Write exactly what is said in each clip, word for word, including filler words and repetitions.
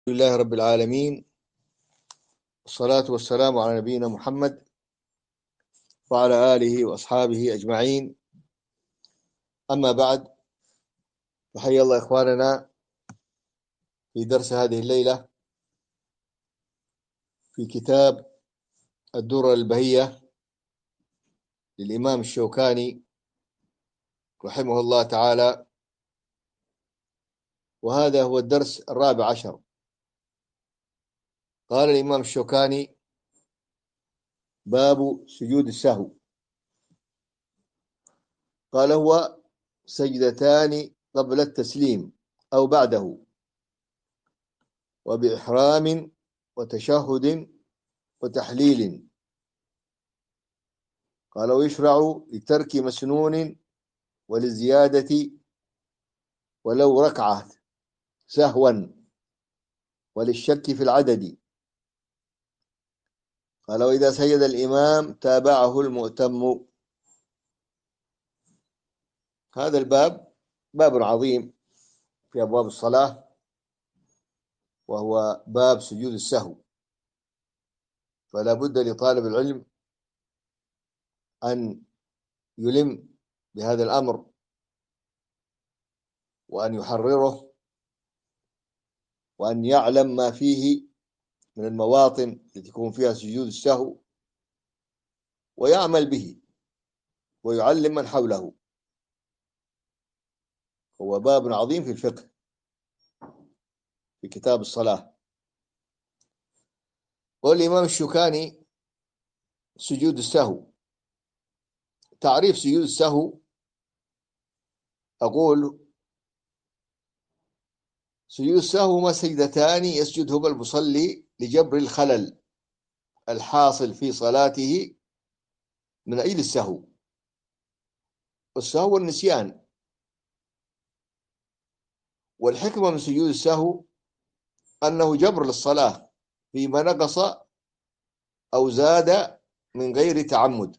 لله رب العالمين، والصلاة والسلام على نبينا محمد وعلى آله وأصحابه أجمعين. أما بعد، فحيا الله إخواننا في درس هذه الليلة في كتاب الدرر البهية للإمام الشوكاني رحمه الله تعالى، وهذا هو الدرس الرابع عشر. قال الإمام الشوكاني: باب سجود السهو. قال: هو سجدتان قبل التسليم أو بعده، وبإحرام وتشهد وتحليل. قال: ويشرع لترك مسنون وللزيادة ولو ركعة سهوا، وللشك في العدد. قال: وإذا سجد الإمام تابعه المؤتم. هذا الباب باب عظيم في أبواب الصلاة، وهو باب سجود السهو. فلا بد لطالب العلم أن يلم بهذا الأمر وأن يحرره، وأن يعلم ما فيه من المواطن التي يكون فيها سجود السهو، ويعمل به ويعلم من حوله. هو باب عظيم في الفقه في كتاب الصلاة. قال الإمام الشوكاني: سجود السهو. تعريف سجود السهو: أقول سجود السهو ما سجدتان يسجدهما المصلي لجبر الخلل الحاصل في صلاته من أجل السهو. والسهو والنسيان. والحكمة من سجود السهو أنه جبر للصلاة فيما نقص أو زاد من غير تعمد،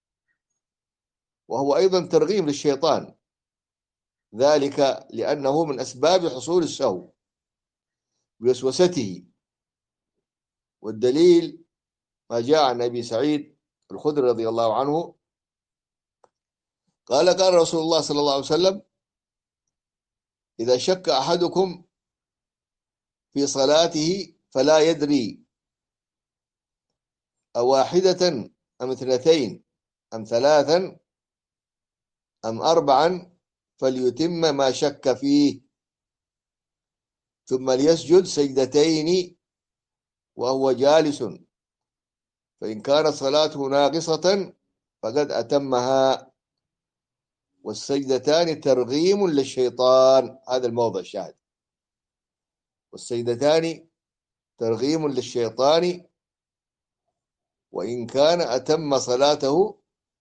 وهو أيضا ترغيم للشيطان، ذلك لأنه من أسباب حصول السهو بوسوسته. والدليل ما جاء عن أبي سعيد الخدري رضي الله عنه قال: قال رسول الله صلى الله عليه وسلم: إذا شك أحدكم في صلاته فلا يدري أواحدة أم اثنتين أم ثلاثا أم أربعا فليتم ما شك فيه، ثم ليسجد سجدتين وهو جالس، فإن كانت صلاته ناقصة فقد أتمها. والسجدتان ترغيم للشيطان. هذا الموضع الشاهد. والسجدتان ترغيم للشيطان وإن كان أتم صلاته،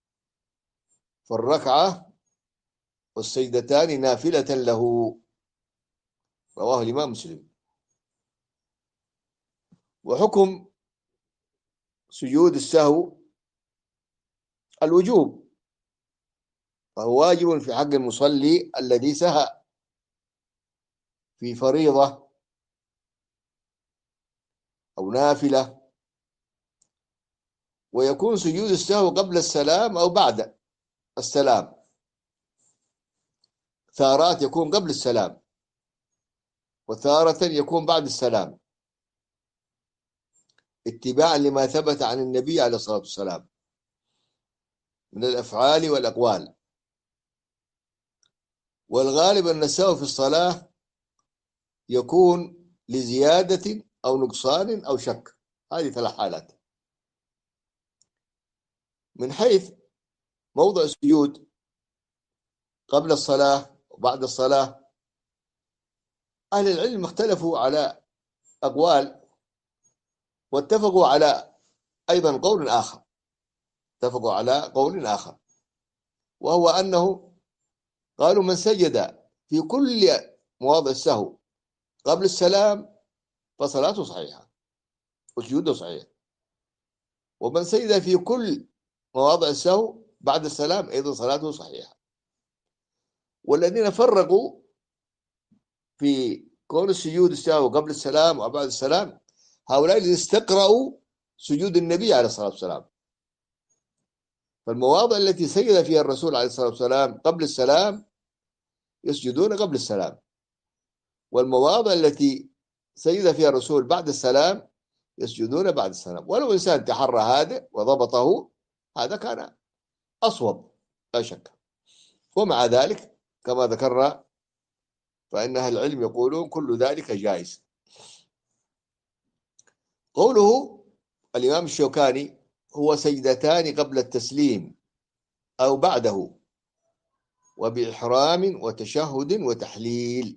فالركعة والسجدتان نافلة له. رواه الإمام مسلم. وحكم سجود السهو الوجوب، فهو واجب في حق المصلي الذي سهى في فريضة أو نافلة. ويكون سجود السهو قبل السلام أو بعد السلام. ثارات يكون قبل السلام، وثارة يكون بعد السلام، اتباعا لما ثبت عن النبي عليه الصلاة والسلام من الأفعال والأقوال. والغالب أن السهو في الصلاة يكون لزيادة أو نقصان أو شك. هذه ثلاث حالات. من حيث موضع السجود قبل الصلاة وبعد الصلاة، أهل العلم اختلفوا على أقوال، واتفقوا على أيضا قول آخر اتفقوا على قول آخر وهو أنه قالوا: من سجد في كل مواضع السهو قبل السلام فصلاته صحيحة وسجوده صحيح، ومن سجد في كل مواضع السهو بعد السلام أيضا صلاته صحيحة. والذين فرقوا في كون السجود السهو قبل السلام وبعد السلام، هؤلاء اللي استقرأوا سجود النبي عليه الصلاة والسلام. فالمواضع التي سجد فيها الرسول عليه الصلاة والسلام قبل السلام يسجدون قبل السلام، والمواضع التي سجد فيها الرسول بعد السلام يسجدون بعد السلام. ولو إنسان تحرى هذا وضبطه هذا كان أصوب لا شك. ومع ذلك كما ذكرنا فإن أهل العلم يقولون كل ذلك جائز. قوله الإمام الشوكاني هو سجدتان قبل التسليم أو بعده وبإحرام وتشهد وتحليل.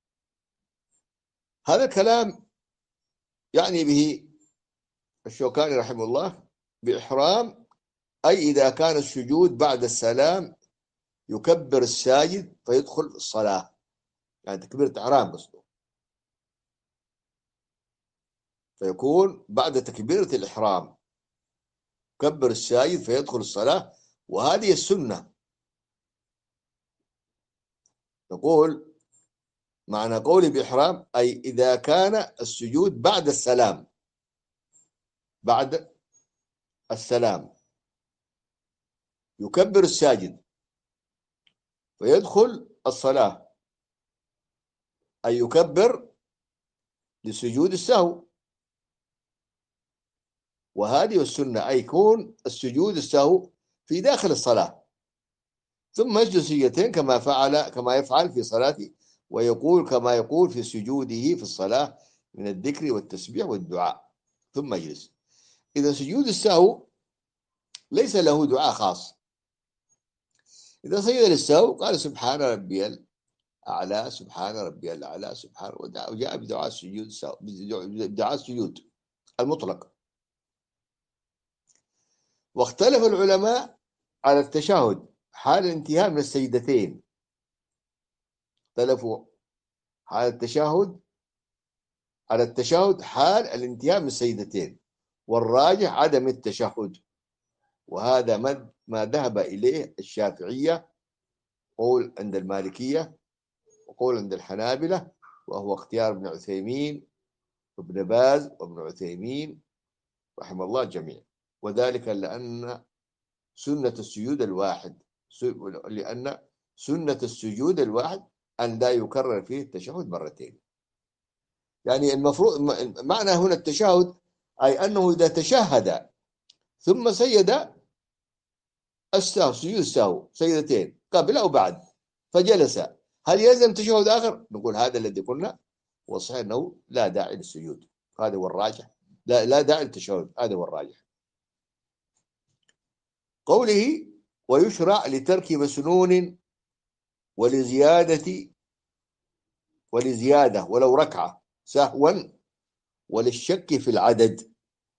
هذا الكلام يعني به الشوكاني رحمه الله بإحرام، أي إذا كان السجود بعد السلام يكبر الساجد فيدخل في الصلاة، يعني تكبيرة إحرام قصده، فيكون بعد تكبيرة الإحرام يكبر الساجد فيدخل الصلاة، وهذه السنة. نقول معنى قولي بإحرام أي إذا كان السجود بعد السلام، بعد السلام يكبر الساجد فيدخل الصلاة، أي يكبر لسجود السهو، وهذه السنة أي يكون السجود السهو في داخل الصلاة ثم يسجد سجدتين كما فعل كما يفعل في صلاته، ويقول كما يقول في سجوده في الصلاة من الذكر والتسبيح والدعاء ثم يجلس. إذا سجود السهو ليس له دعاء خاص. إذا سجد للسهو قال سبحان ربي الأعلى سبحان ربي الأعلى سبحان، وجاء بدعاء السجود بدعاء السجود المطلق. واختلف العلماء على التشهد حال الانتهاء من السجدتين، اختلفوا على التشهد على التشهد حال الانتهاء من السجدتين، والراجح عدم التشهد، وهذا ما ذهب إليه الشافعية، قول عند المالكية وقول عند الحنابلة، وهو اختيار ابن عثيمين وابن باز وابن عثيمين رحمه الله جميع. وذلك لأن سنة السجود الواحد لأن سنة السجود الواحد أن لا يكرر فيه التشهد مرتين. يعني المفروض معنى هنا التشهد أي أنه إذا تشهد ثم سجد السهو سجود السهو سجدتين قبل أو بعد فجلس، هل يلزم تشهد آخر؟ نقول هذا الذي قلنا وصحيح أنه لا داعي للسجود، هذا هو الراجح، لا لا داعي للتشهد، هذا هو الراجح. قوله ويشرع لترك مسنون ولزيادة ولزيادة ولو ركعة سهوا وللشك في العدد.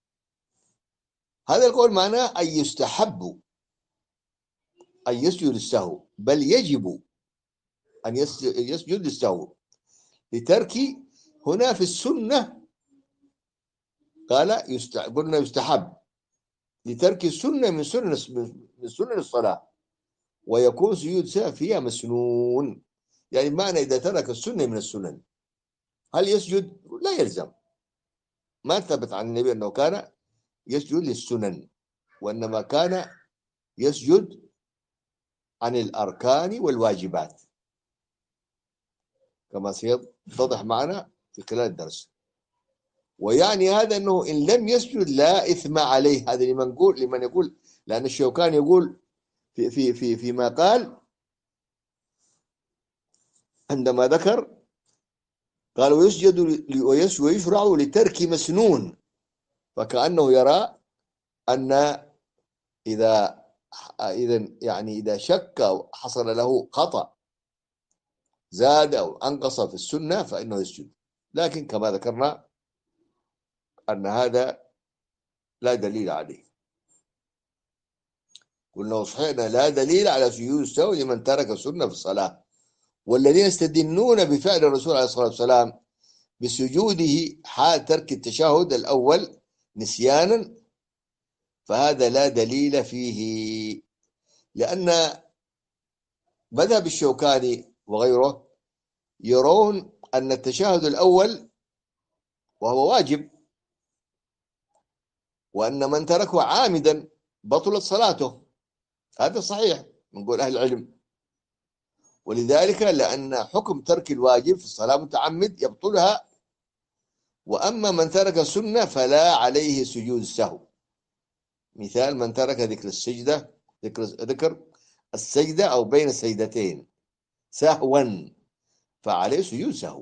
هذا القول معناه أن يستحب أن يسجد للسهو، بل يجب أن يسجد للسهو لترك. هنا في السنة قال يست... قلنا يستحب لترك السنة من سنن من سنن الصلاة، ويكون سجود سهو فيها مسنون، يعني معنى إذا ترك السنة من السنن هل يسجد؟ لا يلزم، ما ثبت عن النبي أنه كان يسجد للسنن، وإنما كان يسجد عن الأركان والواجبات كما سيتضح معنا في خلال الدرس. ويعني هذا أنه إن لم يسجد لا إثم عليه، هذا لمن يقول لمن يقول لأن الشوكاني يقول في في في فيما قال عندما ذكر قال ويسجد ويشرع لترك مسنون، فكأنه يرى أن إذا إذا يعني إذا شك أو حصل له خطأ زاد أو أنقص في السنة فإنه يسجد، لكن كما ذكرنا أن هذا لا دليل عليه. قلنا صحيحنا لا دليل على سجود السهو لمن ترك السنة في الصلاة، والذين يستدلون بفعل الرسول عليه الصلاة والسلام بسجوده حال ترك التشهد الأول نسيانا فهذا لا دليل فيه، لأن مذهب الشوكاني وغيره يرون أن التشهد الأول وهو واجب، وأن من تركه عامدا بطلت صلاته. هذا صحيح من قول أهل العلم. ولذلك لأن حكم ترك الواجب في الصلاة متعمد يبطلها، وأما من ترك السنة فلا عليه سجود السهو. مثال من ترك ذكر السجدة، ذكر ذكر السجدة أو بين السجدتين سهوا فعليه سجود سهو.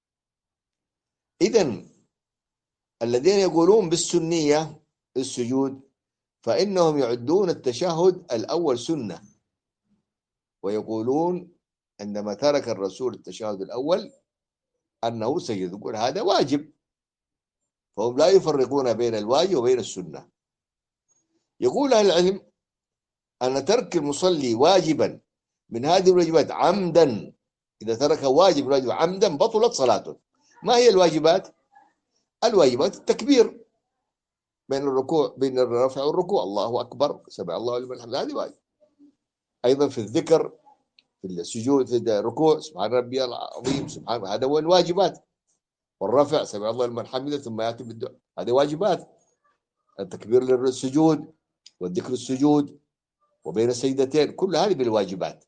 إذن الذين يقولون بالسنية السجود فإنهم يعدون التشهد الأول سنة، ويقولون عندما ترك الرسول التشهد الأول أنه سجد، يقول هذا واجب، فهم لا يفرقون بين الواجب وبين السنة. يقول أهل العلم أن ترك المصلي واجبا من هذه الواجبات عمدا، إذا ترك واجب واجب عمدا بطلت صلاته. ما هي الواجبات؟ الواجبات التكبير بين الركوع، بين الرفع والركوع، الله أكبر سمع الله لمن حمده، هذه واجب. أيضا في الذكر، في السجود، في الركوع سبحان ربي العظيم سبحان، هذا هو الواجبات. والرفع سمع الله لمن حمده ثم يأتي بالدعاء، هذه واجبات. التكبير للسجود والذكر السجود وبين السجدتين، كل هذه بالواجبات.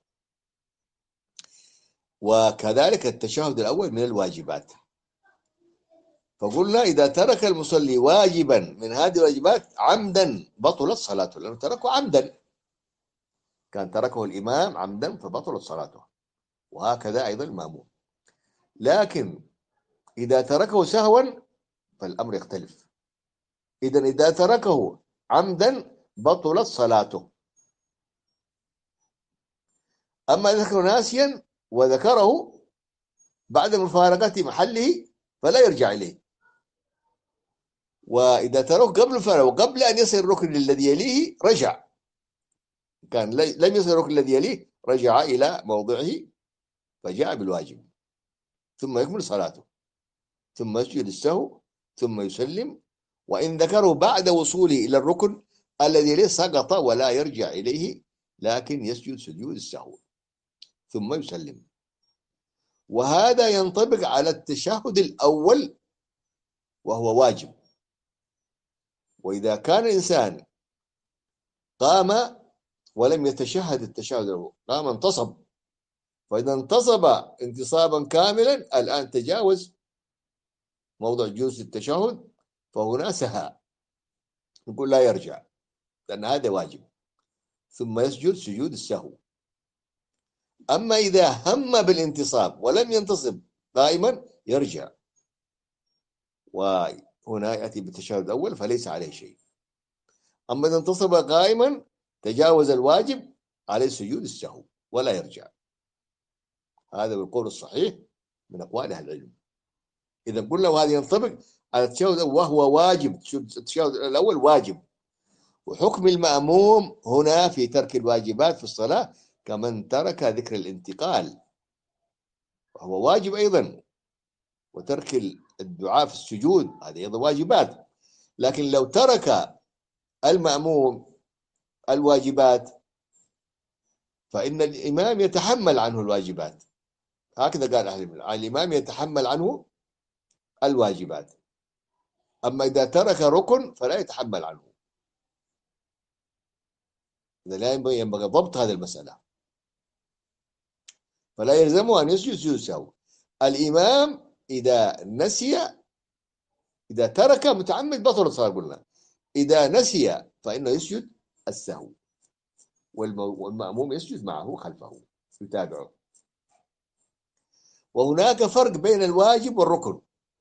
وكذلك التشهد الأول من الواجبات. فقلنا إذا ترك المصلي واجبا من هذه الواجبات عمدا بطلت صلاته، لأنه تركه عمدا، كان تركه الإمام عمدا فبطلت صلاته، وهكذا أيضا المأموم. لكن إذا تركه سهوا فالأمر يختلف. إذن إذا تركه عمدا بطلت صلاته. أما إذا كان ناسيا وذكره بعد مفارقة محله فلا يرجع إليه. وإذا ترك قبل الفارق وقبل أن يصل الركن الذي يليه رجع، كان لم يصل الركن الذي يليه رجع إلى موضعه فجاء بالواجب، ثم يكمل صلاته، ثم يسجد السهو، ثم يسلم. وإن ذكره بعد وصوله إلى الركن الذي يليه سقط ولا يرجع إليه، لكن يسجد سجود السهو ثم يسلم. وهذا ينطبق على التشهد الأول وهو واجب. وإذا كان الإنسان قام ولم يتشهد التشهد الأول، قام انتصب، فإذا انتصب انتصابا كاملا الآن تجاوز موضع جلوس التشهد، فهنا سهى، نقول لا يرجع لأن هذا واجب، ثم يسجد سجود السهو. أما إذا هم بالانتصاب ولم ينتصب قائما يرجع، وهنا يأتي بالتشهد الأول فليس عليه شيء. أما إذا انتصب قائما تجاوز الواجب عليه سجود السهو ولا يرجع. هذا القول الصحيح من أقوال أهل العلم. إذا قلنا وهذا ينطبق على التشهد وهو واجب، التشهد الأول واجب. وحكم المأموم هنا في ترك الواجبات في الصلاة كمن ترك ذكر الانتقال، وهو واجب أيضا. وترك الدعاء في السجود هذه أيضا واجبات. لكن لو ترك المأموم الواجبات فإن الإمام يتحمل عنه الواجبات، هكذا قال أهل العلم، الإمام يتحمل عنه الواجبات. أما إذا ترك ركن فلا يتحمل عنه. إذا لا ينبغي ضبط هذه المسألة، فلا يلزمه أن يسجد سجود السهو. الإمام إذا نسي، إذا ترك متعمد بطل الصلاة قلنا، إذا نسي فإنه يسجد السهو، والمأموم يسجد معه خلفه يتابعه. وهناك فرق بين الواجب والركن.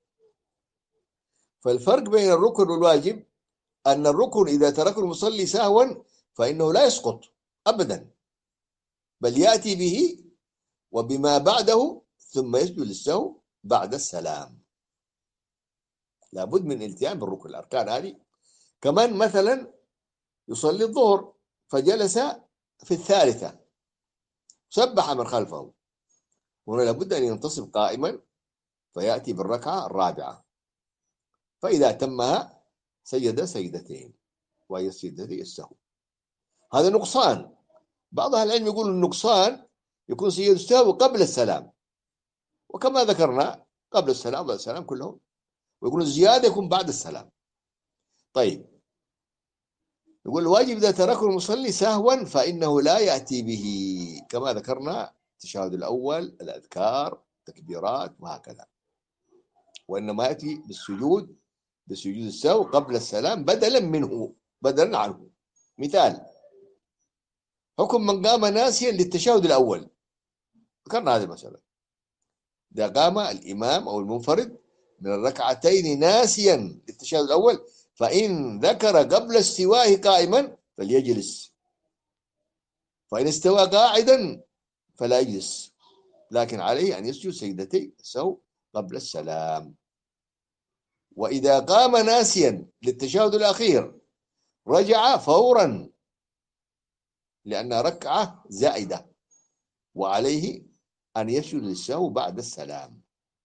فالفرق بين الركن والواجب أن الركن إذا تركه المصلي سهوا فإنه لا يسقط أبدا، بل يأتي به وبما بعده ثم يسجد للسهو بعد السلام. لابد من الالتزام بالركن، الأركان هذه. كمان مثلا يصلي الظهر فجلس في الثالثة سبح من خلفه، هنا لابد أن ينتصب قائما فيأتي بالركعة الرابعة، فإذا تمها سجد سجدتين ويسجد السهو. هذا نقصان. بعض أهل العلم يقول النقصان يكون سجد السهو قبل السلام، وكما ذكرنا قبل السلام وبعد السلام كلهم، ويقول الزيادة يكون بعد السلام. طيب، يقول الواجب إذا تركه المصلي سهوا فإنه لا يأتي به، كما ذكرنا التشهد الأول، الأذكار، تكبيرات وهكذا، وإنما يأتي بالسجود، بسجود السهو قبل السلام بدلا منه، بدلا عنه. مثال: حكم من قام ناسيا للتشهد الأول، ذكرنا هذه المسألة. إذا قام الإمام أو المنفرد من الركعتين ناسيا للتشهد الأول، فإن ذكر قبل استوائه قائما فليجلس، فإن استوى قاعدا فلا يجلس، لكن عليه أن يسجد سجدتي السهو قبل السلام. وإذا قام ناسيا للتشهد الأخير رجع فورا، لأن ركعة زائدة، وعليه أن يسجد للسهو بعد السلام.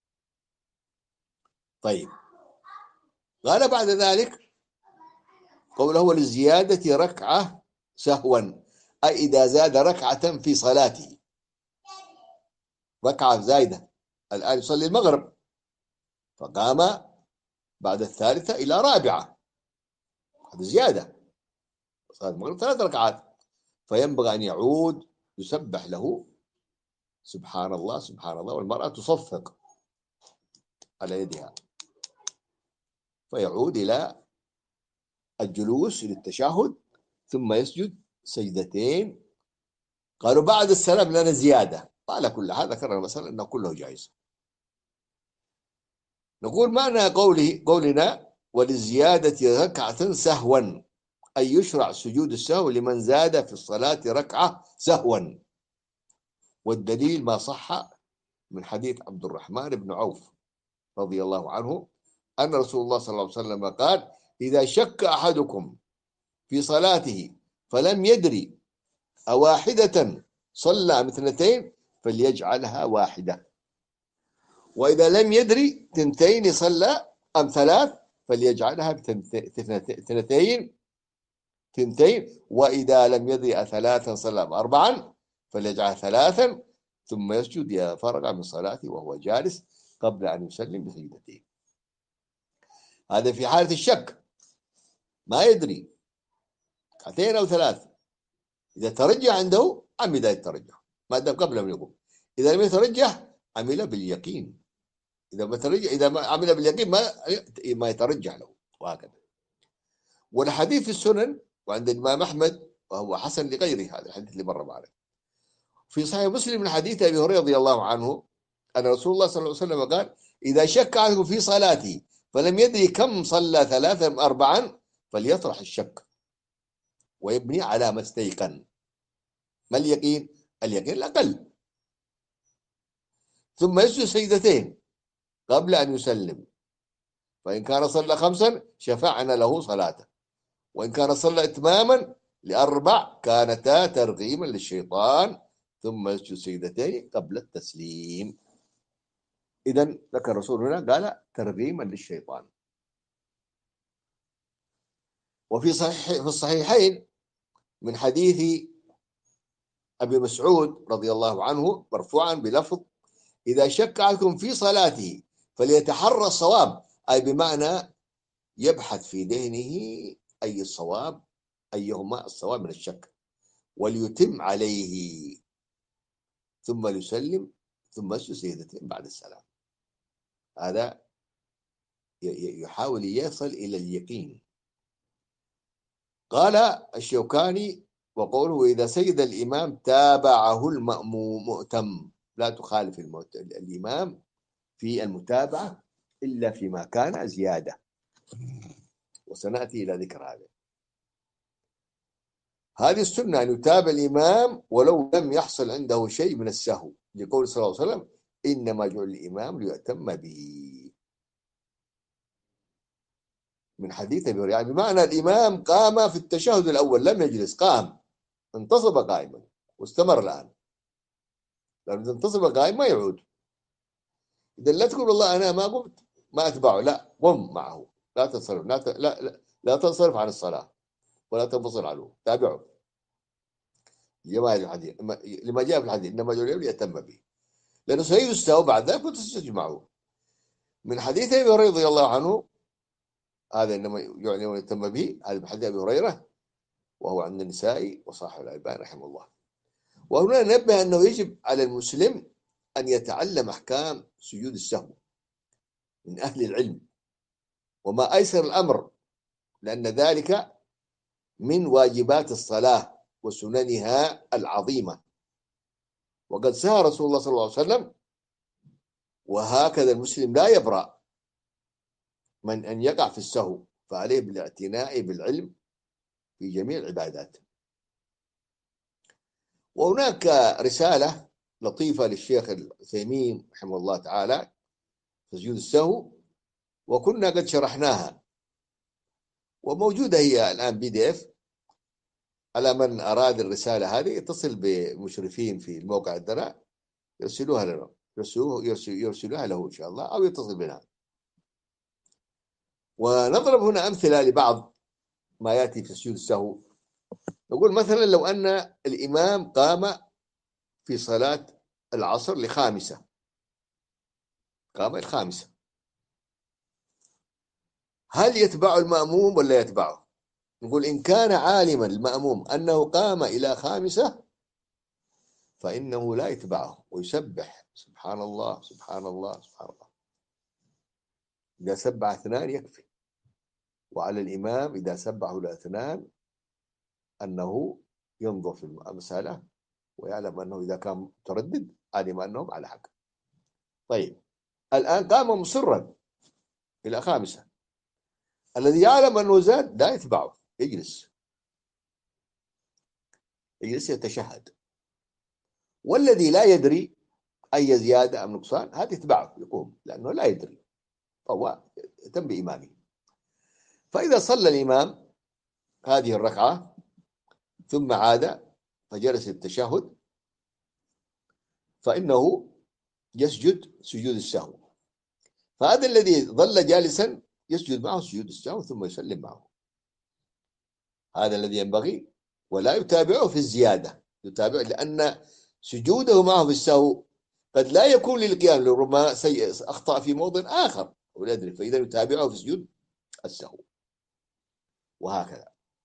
طيب، قال بعد ذلك قوله وللزيادة ركعة سهوا، أي إذا زاد ركعة في صلاته، ركعة زايدة، الآن يصلي المغرب فقام بعد الثالثة إلى رابعة، هذا زيادة، صلاة المغرب ثلاث ركعات، فينبغي أن يعود يسبح له سبحان الله سبحان الله، والمرأة تصفق على يدها، فيعود إلى الجلوس للتشهد ثم يسجد سجدتين. قالوا بعد السلام لنا زيادة، وعلى كل حال ذكرنا مثلا أنه كله جائز. نقول معنى قوله قولنا وللزيادة ركعة سهوا، أي يشرع سجود السهو لمن زاد في الصلاة ركعة سهوا، والدليل ما صح من حديث عبد الرحمن بن عوف رضي الله عنه أن رسول الله صلى الله عليه وسلم قال: إذا شك أحدكم في صلاته فلم يدري أواحدة صلى أم اثنتين فليجعلها واحدة، وإذا لم يدري ثنتين صلى أم ثلاث فليجعلها اثنتين ثنتين، وإذا لم يدري ثلاثا صلى أم أربعا فليجعلها ثلاثا، ثم يسجد إذا فرغ من صلاته وهو جالس قبل أن يسلم بسجدتين. هذا في حالة الشك، ما يدري ركعتين أو ثلاث، إذا ترجح عنده عمل الترجح ما دام قبل أن يقوم، إذا لم يترجح عمل باليقين، إذا ما ترجح، إذا ما عمل باليقين ما ما يترجح له، وهكذا. والحديث في السنن وعند الإمام أحمد وهو حسن لغيره، هذا الحديث اللي مر معنا في صحيح مسلم من حديث أبي هريرة رضي الله عنه أن رسول الله صلى الله عليه وسلم قال: إذا شك عنه في صلاته فلم يدري كم صلى ثلاثا أم أربعا فليطرح الشك ويبني على ما استيقن. ما اليقين؟ اليقين الأقل. ثم يسجد سجدتين قبل أن يسلم، فإن كان صلى خمسا شفعنا له صلاته، وإن كان صلى إتماما لأربع كانتا ترغيما للشيطان، ثم يسجد سجدتين قبل التسليم. إذن ذكر الرسول هنا قال ترغيما للشيطان. وفي صحيح في الصحيحين من حديث أبي مسعود رضي الله عنه مرفوعا بلفظ: إذا شك أحدكم في صلاته فليتحرى الصواب، أي بمعنى يبحث في ذهنه أي الصواب، أيهما الصواب من الشك، وليتم عليه، ثم يسلم ثم يسجد سجدتين بعد السلام. هذا يحاول يصل إلى اليقين. قال الشوكاني: وقوله إذا سجد الإمام تابعه المأموم مؤتم، لا تخالف الإمام في المتابعة إلا فيما كان زيادة، وسنأتي إلى ذكر هذا. هذه السنة أن يتابع الإمام ولو لم يحصل عنده شيء من السهو، لقول صلى الله عليه وسلم: إنما جعل الإمام ليؤتم به، من حديث أبي هريرة، يعني بمعنى الإمام قام في التشهد الأول لم يجلس، قام انتصب قائما واستمر الآن، لأنه إذا انتصب قائما ما يعود. إذا لا تقول والله أنا ما قمت ما أتبعه، لا، قم معه، لا تنصرف، لا, ت... لا, لا, لا تنصرف عن الصلاة ولا تنفصل عنه، تابعه. لما الحديث لما جاء في الحديث إنما جعل ليأتم به، لأنه سيجد السهو بعد ذلك وتسجد معه. من حديث أبي هريرة رضي الله عنه، هذا إنما يعني ويتم به، هذا من حديث أبي هريرة وهو عند النسائي وصاحب الألباني رحمه الله. وهنا نبه أنه يجب على المسلم أن يتعلم أحكام سجود السهو من أهل العلم وما أيسر الأمر، لأن ذلك من واجبات الصلاة وسننها العظيمة. وقد سهى رسول الله صلى الله عليه وسلم، وهكذا المسلم لا يبرأ من أن يقع في السهو، فعليه بالاعتناء بالعلم في جميع العبادات. وهناك رسالة لطيفة للشيخ العثيمين رحمه الله تعالى في سجود السهو، وكنا قد شرحناها وموجودة هي الآن بي دي اف. على من أراد الرسالة هذه يتصل بمشرفين في الموقع الدرع يرسلوها لنا، يرسلوها, يرسلوها له إن شاء الله، أو يتصل بنا. ونضرب هنا أمثلة لبعض ما يأتي في سجود السهو. نقول مثلا لو أن الإمام قام في صلاة العصر لخامسة، قام الخامسة، هل يتبع المأموم ولا يتبعه؟ نقول إن كان عالما المأموم أنه قام إلى خامسة فإنه لا يتبعه ويسبح سبحان الله سبحان الله سبحان الله. إذا سبح اثنان يكفي، وعلى الإمام إذا سبحه الاثنان أنه ينظر في المسألة ويعلم أنه إذا كان متردد علم أنهم على حق. طيب الآن قام مصرا إلى خامسة، الذي يعلم أنه زاد لا يتبعه، يجلس يجلس يتشهد. والذي لا يدري أي زيادة أم نقصان هذا يتبعه يقوم، لأنه لا يدري فهو يتم بإمامه. فإذا صلى الإمام هذه الركعة ثم عاد فجلس التشهد، فإنه يسجد سجود السهو. فهذا الذي ظل جالسا يسجد معه سجود السهو ثم يسلم معه، هذا الذي ينبغي. ولا يتابعه في الزيادة، يتابع لأن سجوده معه في السهو قد لا يكون للقيام، لربما أخطأ في موضع آخر ولا يدري، فإذا يتابعه في سجود السهو، وهكذا.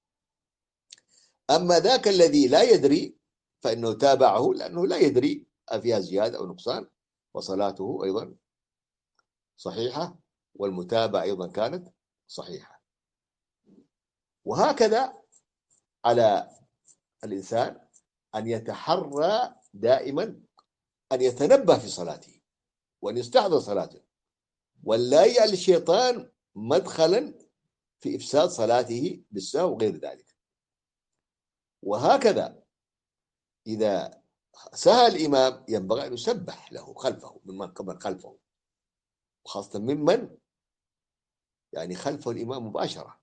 أما ذاك الذي لا يدري فإنه تابعه لأنه لا يدري أفيها زيادة أو نقصان، وصلاته أيضا صحيحة، والمتابعة أيضا كانت صحيحة. وهكذا على الإنسان أن يتحرى دائما أن يتنبه في صلاته وأن يستحضر صلاته، ولا يجعل الشيطان مدخلا في إفساد صلاته بالسهو وغير ذلك. وهكذا إذا سهى الإمام ينبغي أن يسبح له خلفه، ممن كمن خلفه، وخاصة ممن يعني خلفه الإمام مباشرة.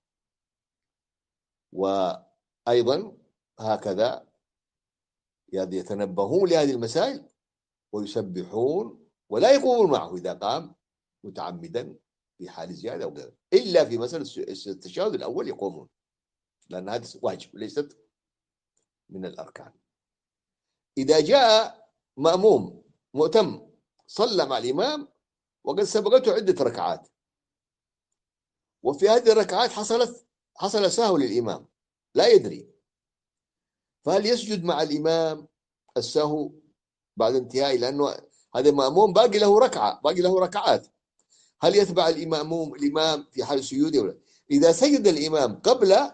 وأيضا هكذا يتنبهون لهذه المسائل ويسبحون ولا يقومون معه إذا قام متعمدا في حال زيادة أو غيره، إلا في مسألة التشهد الأول يقومون، لأن هذا واجب ليست من الأركان. إذا جاء مأموم مؤتم صلى مع الإمام وقد سبقته عدة ركعات، وفي هذه الركعات حصلت حصل سهو للإمام لا يدري، فهل يسجد مع الإمام السهو بعد انتهاء، لأنه هذا مأموم باقي له ركعة باقي له ركعات، هل يتبع الإمام الإمام في حال سجوده ولا؟ إذا سجد الإمام قبل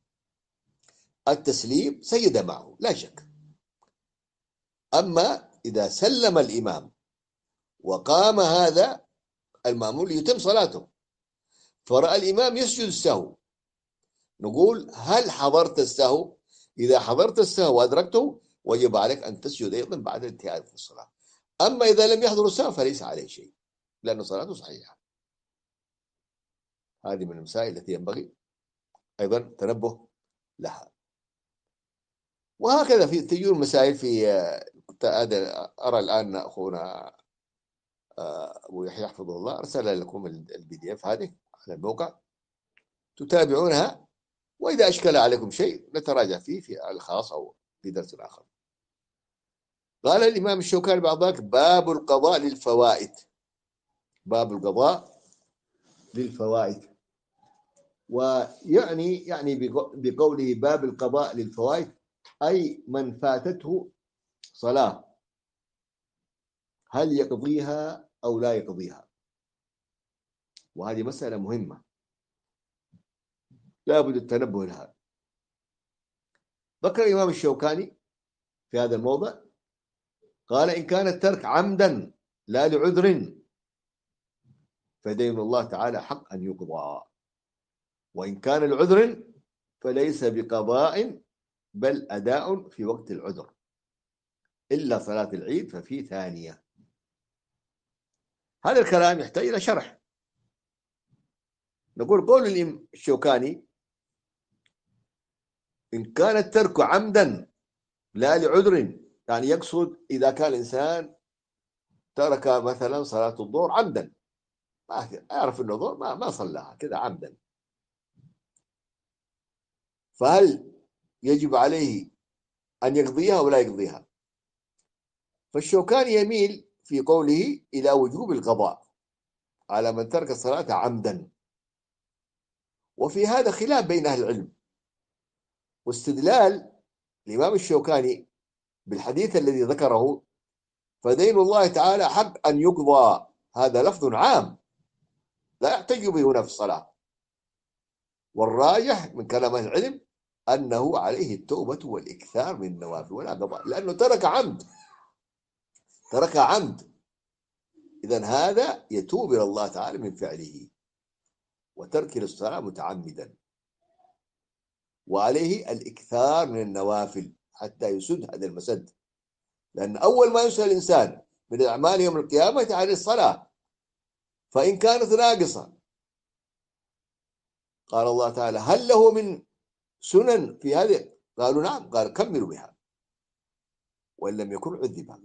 التسليم سجد معه لا شك. أما إذا سلم الإمام وقام هذا المأموم ليتم صلاته فرأى الإمام يسجد السهو، نقول هل حضرت السهو؟ إذا حضرت السهو وأدركته وجب عليك أن تسجد أيضا بعد انتهاء الصلاة. أما إذا لم يحضر السهو فليس عليه شيء لأن صلاته صحيحة. هذه من المسائل التي ينبغي أيضا تنبه لها. وهكذا في تجون مسائل في أرى الآن أخونا أبو يحيى حفظه الله أرسل لكم البي دي إف هذه على الموقع تتابعونها، وإذا أشكل عليكم شيء نتراجع فيه في الخاص أو في درس آخر. قال الإمام الشوكاني بعض ذلك: باب القضاء للفوائد. باب القضاء للفوائد. ويعني يعني بقوله باب القضاء للفوائد أي من فاتته صلاة هل يقضيها أو لا يقضيها؟ وهذه مسألة مهمة لا بد التنبه لها. ذكر الإمام الشوكاني في هذا الموضع قال إن كان الترك عمدا لا لعذر فدين الله تعالى حق أن يقضى، وإن كان العذر فليس بقضاء بل أداء في وقت العذر إلا صلاة العيد ففي ثانية. هذا الكلام يحتاج إلى شرح. نقول قول الإمام الشوكاني إن كان الترك عمدا لا لعذر، يعني يقصد إذا كان الإنسان ترك مثلا صلاة الظهر عمدا، ما يعرف أنه ظهر ما, ما صلاها كذا عمدا، فهل يجب عليه أن يقضيها ولا يقضيها؟ فالشوكاني يميل في قوله إلى وجوب القضاء على من ترك الصلاة عمدا، وفي هذا خلاف بين أهل العلم. واستدلال الإمام الشوكاني بالحديث الذي ذكره فدين الله تعالى حق أن يقضى، هذا لفظ عام لا يحتج به هنا في الصلاة، والراجح من كلام أهل العلم أنه عليه التوبة والإكثار من النوافل ولا قضاء، لأنه ترك عمد ترك عمد إذن هذا يتوب إلى الله تعالى من فعله وترك الصلاة متعمدا، وعليه الإكثار من النوافل حتى يسد هذا المسد، لأن أول ما يسأل الإنسان من الأعمال يوم القيامة عن الصلاة، فإن كانت ناقصة قال الله تعالى هل له من سنن في هذه؟ قالوا نعم، قال كملوا بها وإن لم يكن عذبا.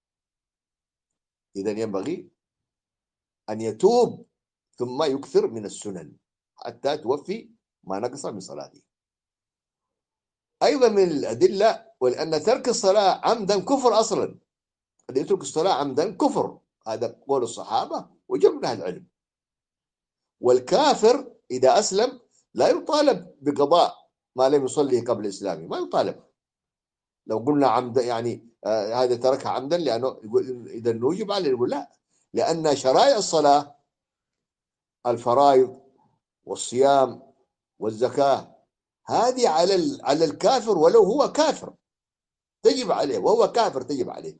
إذن ينبغي أن يتوب ثم يكثر من السنن حتى توفي ما نقص من صلاته. أيضا من الأدلة ولأن ترك الصلاة عمدا كفر أصلا، اللي يترك الصلاة عمدا كفر، هذا قول الصحابة وجمع من أهل العلم. والكافر إذا أسلم لا يطالب بقضاء ما لم يصلي قبل إسلامه، ما يطالب. لو قلنا عمدا يعني آه هذا تركها عمدا لأنه إذا نوجب عليه، نقول لا، لأن شرائع الصلاة الفرائض والصيام والزكاة هذه على على الكافر ولو هو كافر تجب عليه، وهو كافر تجب عليه،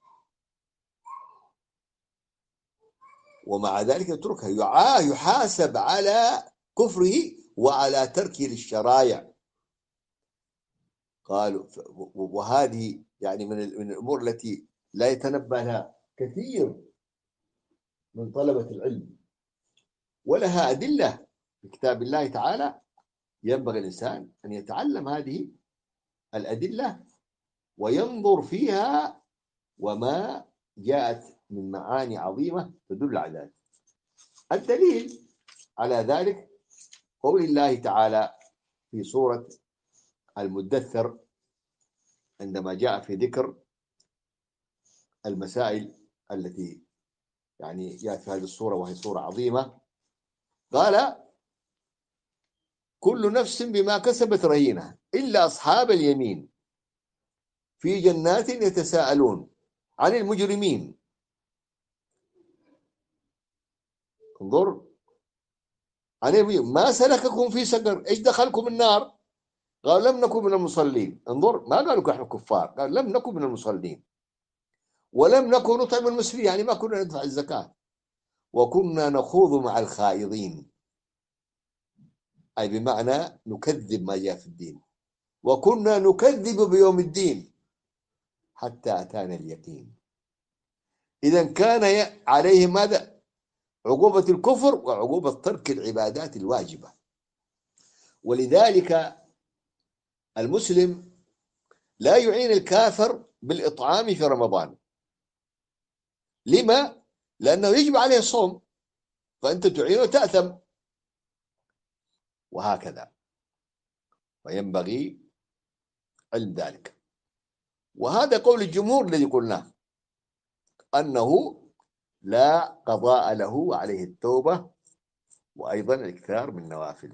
ومع ذلك يتركها يحاسب على كفره وعلى تركه للشرائع. قالوا وهذه يعني من من الامور التي لا يتنبه لها كثير من طلبة العلم، ولها أدلة في كتاب الله تعالى، ينبغي الإنسان أن يتعلم هذه الأدلة وينظر فيها وما جاءت من معاني عظيمة تدل على ذلك. الدليل على ذلك قول الله تعالى في سورة المدثر عندما جاء في ذكر المسائل التي يعني جاءت في هذه السورة وهي سورة عظيمة، قال كل نفس بما كسبت رهينة إلا أصحاب اليمين في جنات يتساءلون عن المجرمين. انظر عن المجرمين ما سلككم في سقر، ايش دخلكم النار؟ قال لم نكن من المصلين. انظر ما قالوا احنا كفار، قال لم نكن من المصلين ولم نكن نطعم المسكين، يعني ما كنا ندفع الزكاة، وكنا نخوض مع الخائضين، أي بمعنى نكذب ما جاء في الدين، وكنا نكذب بيوم الدين حتى أتانا اليقين. إذن كان عليه ماذا؟ عقوبة الكفر وعقوبة ترك العبادات الواجبة. ولذلك المسلم لا يعين الكافر بالإطعام في رمضان. لما؟ لأنه يجب عليه الصوم، فأنت تعينه تأثم، وهكذا، وينبغي علم ذلك. وهذا قول الجمهور الذي قلناه أنه لا قضاء له وعليه التوبة، وأيضا الإكثار من النوافل.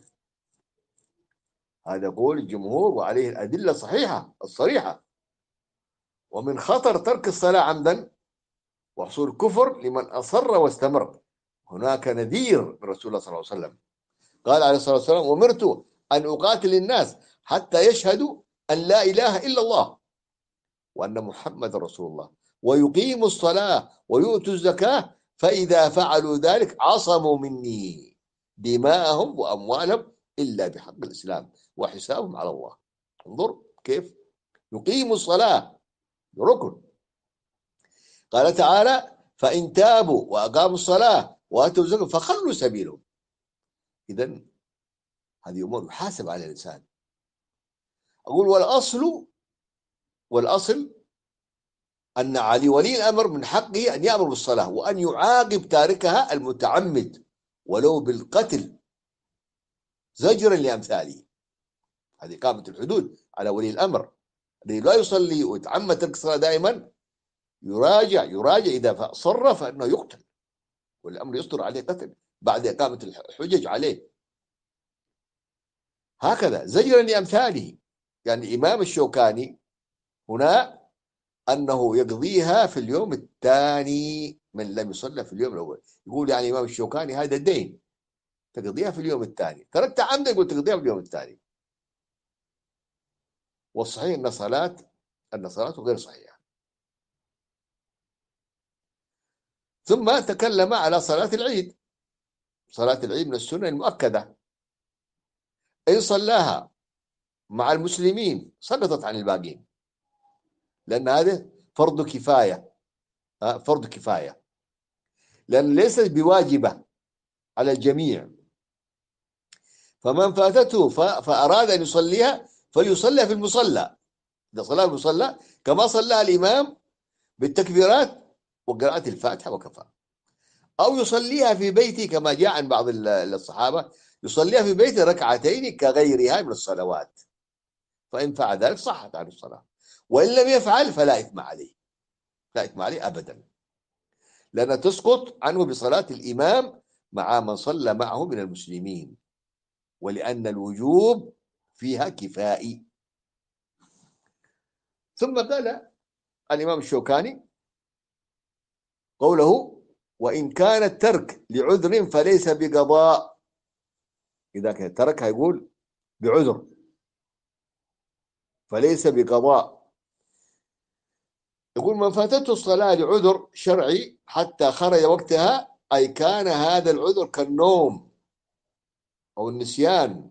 هذا قول الجمهور وعليه الأدلة الصحيحة الصريحة. ومن خطر ترك الصلاة عمدا وحصول كفر لمن أصر واستمر. هناك نذير من رسول الله صلى الله عليه وسلم، قال عليه الصلاة والسلام: أمرت أن أقاتل الناس حتى يشهدوا أن لا إله إلا الله وأن محمد رسول الله ويقيموا الصلاة ويؤتوا الزكاة، فإذا فعلوا ذلك عصموا مني دماءهم وأموالهم إلا بحق الإسلام وحسابهم على الله. انظر كيف يقيموا الصلاة، ركن. قال تعالى: فإن تابوا وأقاموا الصلاة وآتوا الزكاة فخلوا سبيلهم. إذن هذه أمور يحاسب على الإنسان. أقول والأصل والأصل أن علي ولي الأمر من حقه أن يأمر بالصلاة وأن يعاقب تاركها المتعمد ولو بالقتل زجرا لأمثاله. هذه إقامة الحدود على ولي الأمر الذي لا يصلي ويتعمد ترك الصلاة دائما، يراجع يراجع إذا صر فإنه يقتل، والأمر يصدر عليه قتل بعد إقامة الحجج عليه. هكذا زجرا لأمثاله. يعني الإمام الشوكاني هنا أنه يقضيها في اليوم الثاني من لم يصلى في اليوم الأول. يقول يعني الإمام الشوكاني هذا دين، تقضيها في اليوم الثاني، تركت عمدا يقول تقضيها في اليوم الثاني. والصحيح أن صلاة أن صلاته غير صحيحة. ثم تكلم على صلاة العيد. صلاة العيد من السنة المؤكدة، إن صلاها مع المسلمين سقطت عن الباقين، لأن هذا فرض كفاية. فرض كفاية لأن ليست بواجبة على الجميع. فمن فاتته فأراد أن يصليها فليصليها في المصلى، إذا صلى في المصلى كما صلى الإمام بالتكبيرات وقراءة الفاتحة وكفى، أو يصليها في بيته كما جاء عن بعض الصحابة يصليها في بيته ركعتين كغيرها من الصلوات، فإن فعل ذلك صحت عنه الصلاة، وإن لم يفعل فلا إثم عليه، لا إثم عليه أبدا، لأنها تسقط عنه بصلاة الإمام مع من صلى معه من المسلمين، ولأن الوجوب فيها كفائي. ثم قال الإمام الشوكاني قوله: وإن كان الترك لعذر فليس بقضاء. إذا كان تركها يقول بعذر فليس بقضاء. يقول من فاتته الصلاة لعذر شرعي حتى خرج وقتها، أي كان هذا العذر كالنوم أو النسيان.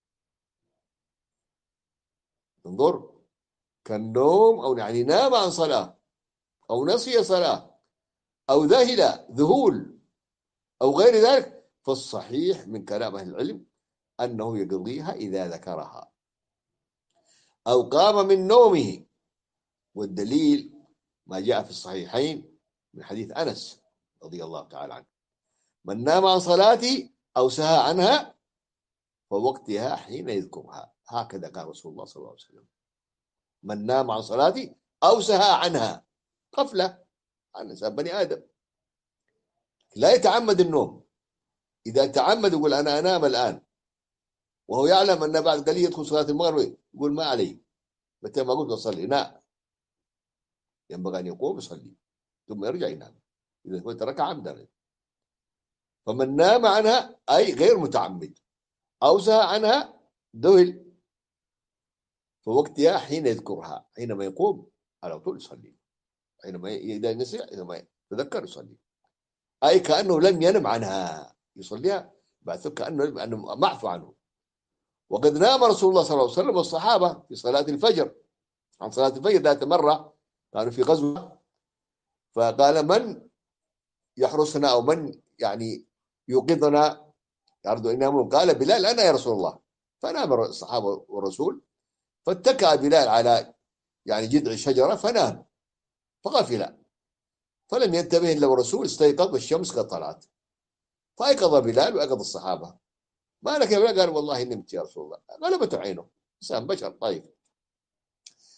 انظر، كالنوم أو يعني نام عن صلاة أو نسي صلاة أو ذهل ذهول أو غير ذلك، فالصحيح من كلام أهل العلم أنه يقضيها إذا ذكرها أو قام من نومه. والدليل ما جاء في الصحيحين من حديث أنس رضي الله تعالى عنه: من نام عن صلاته أو سهى عنها فوقتها حين يذكرها. هكذا قال رسول الله صلى الله عليه وسلم: من نام عن صلاته أو سهى عنها، غفلة عن إنسان بني آدم لا يتعمد النوم. إذا تعمد يقول أنا أنام الآن وهو يعلم أن بعد قليل يدخل صلاة المغرب، يقول ما علي، متى ما قلت أصلي، لا، ينبغي أن يقوم يصلي ثم يرجع ينام إذا هو ترك عمدا. فمن نام عنها أي غير متعمد أو سهى عنها ذهل، فوقتها حين يذكرها، حينما يقوم على طول يصلي، حينما إذا نسي حينما يتذكر يصلي، أي كأنه لم ينم عنها يصليها بعد كأنه أنه معفو عنه. وقد نام رسول الله صلى الله عليه وسلم والصحابة في صلاة الفجر عن صلاة الفجر ذات مرة، كانوا في غزوة، فقال من يحرسنا أو من يعني يوقظنا يرد أن ينامون؟ قال بلال أنا يا رسول الله. فنام الصحابة والرسول، فاتكأ بلال على يعني جذع شجرة فنام فغفل، فلم ينتبه إلا الرسول استيقظ والشمس قد طلعت، فأيقظ بلال وأيقظ الصحابة: ما لك يا بلال؟ قال والله نمت يا رسول الله. غلبته عينه، إنسان بشر طيب.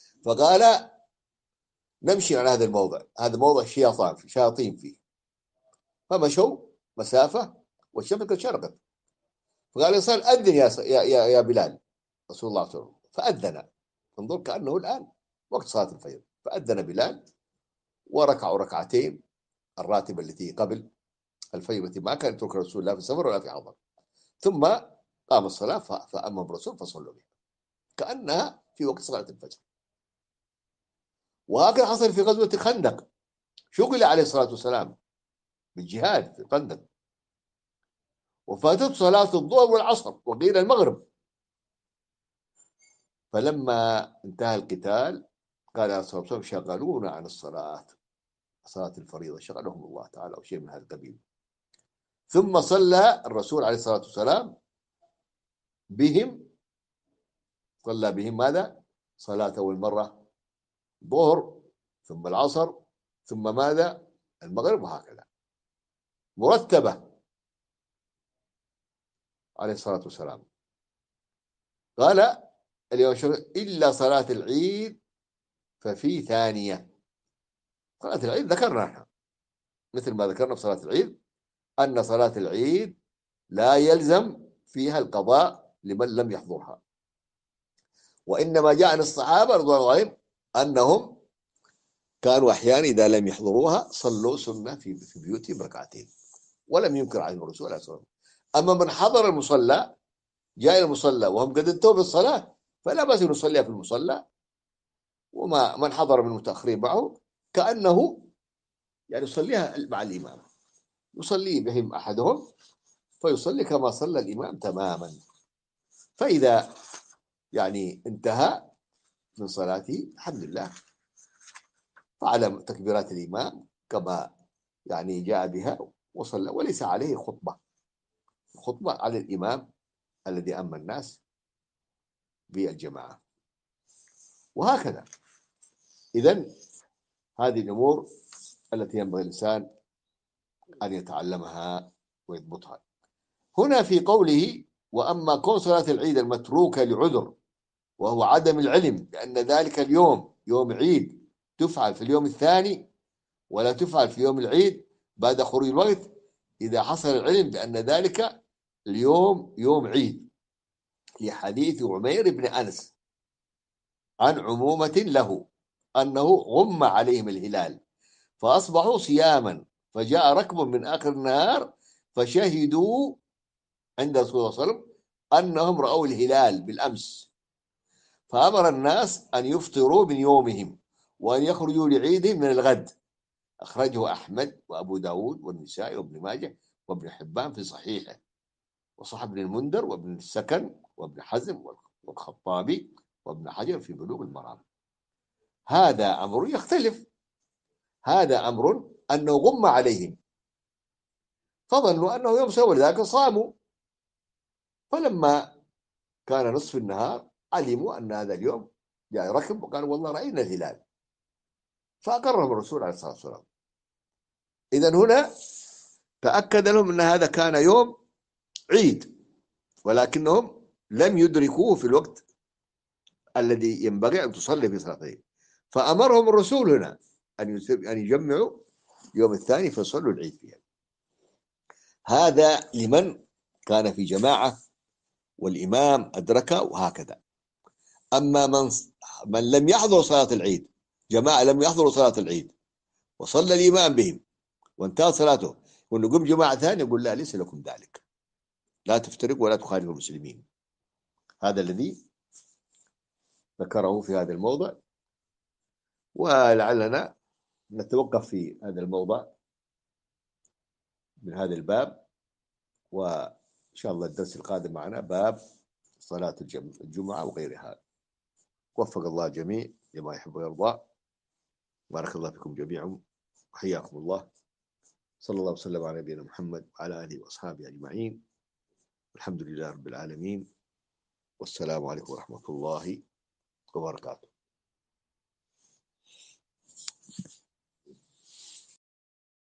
فقال نمشي على هذا الموضع، هذا موضع شياطين فيه، شياطين فيه، فمشوا مسافة والشمس قد شرقت، فقال يصير أذن يا يا يا يا بلال. رسول الله صلى الله عليه وسلم فأذن، انظر كأنه الآن وقت صلاة الفجر، فأذن بلال وركعوا ركعتين الراتبة التي قبل الفجر التي ما كان يترك رسول الله في سفر ولا في حضر، ثم قام الصلاة فأمم الرسول فصلوا بها كأنها في وقت صلاة الفجر. وهكذا حصل في غزوة الخندق، شغل عليه الصلاة والسلام بالجهاد في الخندق، وفاتته صلاة الظهر والعصر وقيل المغرب، فلما انتهى القتال قال عليه الصلاة والسلام شغلونا عن الصلاة، صلاة الفريضة شغلهم الله تعالى أو شيء من هذا القبيل. ثم صلى الرسول عليه الصلاة والسلام بهم، صلى بهم ماذا؟ صلاة أول مرة ظهر، ثم العصر، ثم ماذا؟ المغرب، وهكذا مرتبة عليه الصلاة والسلام. قال اليوم إلا صلاة العيد ففي ثانية. صلاة العيد ذكرنا نحن مثل ما ذكرنا في صلاة العيد أن صلاة العيد لا يلزم فيها القضاء لمن لم يحضرها، وإنما جاء عن الصحابة رضوان الله عليهم أنهم كانوا أحيانا إذا لم يحضروها صلوا سنة في في بيوتهم ركعتين، ولم ينكر عليهم الرسول عليه الصلاة والسلام. أما من حضر المصلى جاء المصلى وهم قد انتهوا بالصلاة فلا بأس أن يصليها في المصلى، وما من حضر من المتأخرين معه كأنه يعني يصليها مع الإمام، يصلي بهم أحدهم فيصلي كما صلى الإمام تماما. فإذا يعني انتهى من صلاته الحمد لله فعل تكبيرات الإمام كما يعني جاء بها وصلى، وليس عليه خطبة، خطبة على الإمام الذي أما الناس بالجماعة. وهكذا إذن هذه الأمور التي ينبغي الإنسان أن يتعلمها ويضبطها. هنا في قوله وأما كون صلاة العيد المتروكة لعذر وهو عدم العلم بأن ذلك اليوم يوم عيد تفعل في اليوم الثاني ولا تفعل في يوم العيد بعد خروج الوقت، إذا حصل العلم بأن ذلك اليوم يوم عيد، لحديث عمير بن أنس عن عمومة له أنه غم عليهم الهلال فأصبحوا صياما، فجاء ركب من آخر النهار فشهدوا عند رسول الله صلى الله عليه وسلم أنهم رأوا الهلال بالأمس، فأمر الناس أن يفطروا من يومهم وأن يخرجوا لعيدهم من الغد. أخرجه أحمد وأبو داود والنسائي وابن ماجه وابن حبان في صحيحه، وصحب ابن المنذر وابن السكن وابن حزم والخطابي وابن حجر في بلوغ المرام. هذا أمر يختلف، هذا أمر أنه غم عليهم فظنوا أنه يوم سوى ذاك صاموا، فلما كان نصف النهار علموا أن هذا اليوم جاء ركب وقالوا والله رأينا الهلال، فأقرهم الرسول عليه الصلاة والسلام. إذن هنا تأكد لهم أن هذا كان يوم عيد، ولكنهم لم يدركوه في الوقت الذي ينبغي أن تصلي في صلاته، فأمرهم الرسول هنا أن أن يجمعوا يوم الثاني فيصلوا العيد فيها. هذا لمن كان في جماعة والإمام أدركه وهكذا. أما من من لم يحضر صلاة العيد، جماعة لم يحضروا صلاة العيد وصلى الإمام بهم وانتهى صلاته ونقوم جماعة ثانية يقول لا ليس لكم ذلك، لا تفترقوا ولا تخالفوا المسلمين. هذا الذي ذكره في هذا الموضع، ولعلنا نتوقف في هذا الموضع من هذا الباب، وإن شاء الله الدرس القادم معنا باب صلاة الجمعة وغيرها. وفق الله الجميع لما يحب ويرضى. بارك الله فيكم جميعا وحياكم الله. صلى الله وسلم على نبينا محمد وعلى آله وأصحابه أجمعين. الحمد لله رب العالمين، والسلام عليكم ورحمة الله وبركاته.